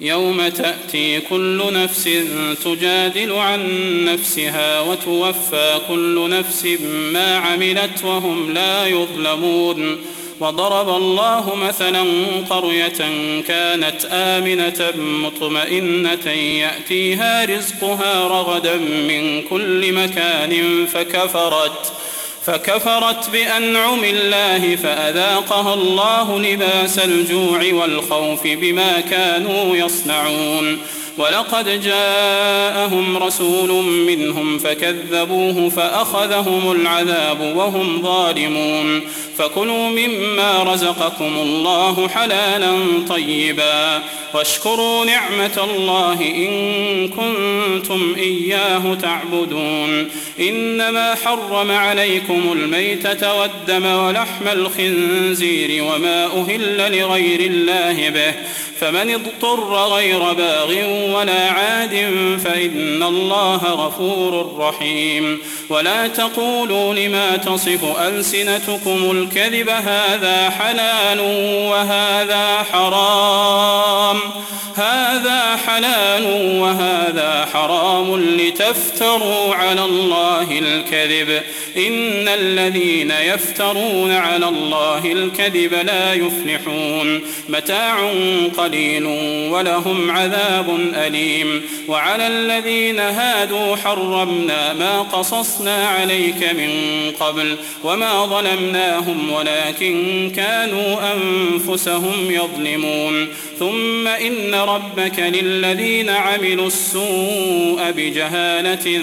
يوم تأتي كل نفس تجادل عن نفسها وتوفى كل نفس ما عملت وهم لا يظلمون. وضرب الله مثلا قرية كانت آمنة مطمئنة يأتيها رزقها رغدا من كل مكان فكفرت بأنعم الله فأذاقها الله لباس الجوع والخوف بما كانوا يصنعون. ولقد جاءهم رسول منهم فكذبوه فأخذهم العذاب وهم ظالمون. فكلوا مما رزقكم الله حلالا طيبا واشكروا نعمة الله إن كنتم إياه تعبدون. إنما حرم عليكم الميتة والدم ولحم الخنزير وما أهل لغير الله به، فمن اضطر غير باغ ولا عاد فإن الله غفور رحيم. ولا تقولوا لما تصف ألسنتكم الكذب هذا حلال وهذا حرام لتفتروا على الله الكذب. إن الذين يفترون على الله الكذب لا يفلحون. متاع قليل ولهم عذاب أليم. وعلى الذين هادوا حرمنا ما قصصنا عليك من قبل وما ظلمناهم ولكن كانوا أنفسهم يظلمون. ثم إن ربك للذين عملوا السوء بجهالة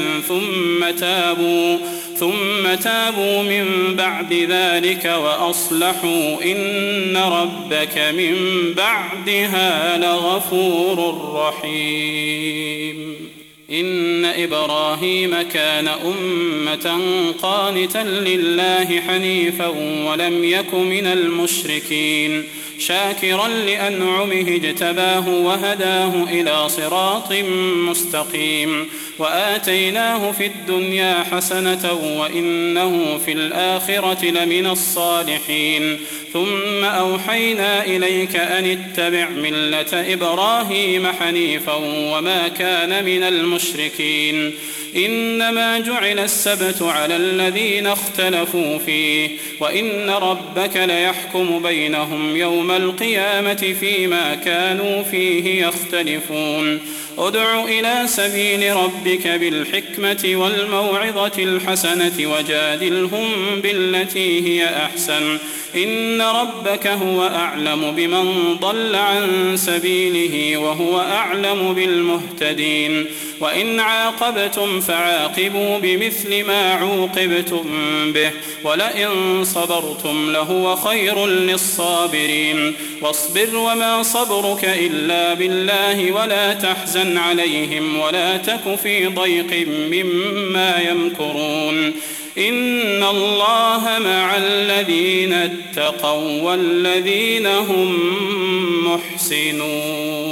ثم تابوا من بعد ذلك وأصلحوا إن ربك من بعدها لغفور رحيم. إن إبراهيم كان أمة قانتا لله حنيفا ولم يك من المشركين شاكرا لأنعمه اجتباه وهداه إلى صراط مستقيم. وآتيناه في الدنيا حسنة وإنه في الآخرة لمن الصالحين. ثم أوحينا إليك أن اتبع ملة إبراهيم حنيفا وما كان من المشركين. إنما جعل السبت على الذين اختلفوا فيه وإن ربك ليحكم بينهم يوم القيامة فيما كانوا فيه يختلفون. ادع إلى سبيل ربك بالحكمة والموعظة الحسنة وجادلهم بالتي هي أحسن. إن ربك هو أعلم بمن ضل عن سبيله وهو أعلم بالمهتدين. وإن عاقبتم فعاقبوا بمثل ما عوقبتم به ولئن صبرتم لهو خير للصابرين. واصبر وما صبرك إلا بالله ولا تحزن عليهم ولا تك في ضيق مما يمكرون. إن الله مع الذين اتقوا والذين هم محسنون.